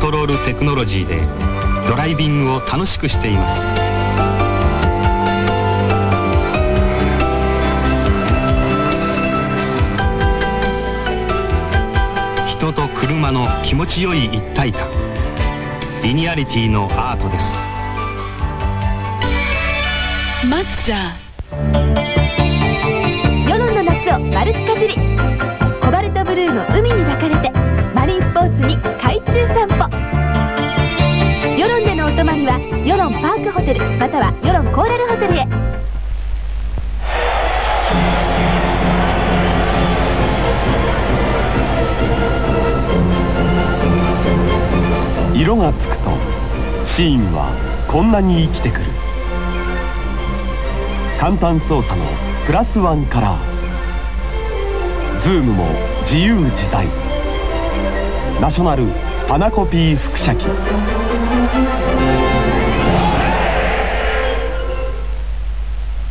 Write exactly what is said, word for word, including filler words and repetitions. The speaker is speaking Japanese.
トロールテクノロジーでドライビングを楽しくしています。人と車の気持ちよい一体感、リニアリティのアートです。 マツダ。 世論の夏を丸くかじり、コバルトブルーの海に抱かれてマリンスポーツに海中散歩。世論でのお泊まりは世論パークホテルまたは世論コーラルホテルへ。 色がつくとシーンはこんなに生きてくる。簡単操作のプラスワンカラー、ズームも自由自在。ナショナルパナコピー輻射機。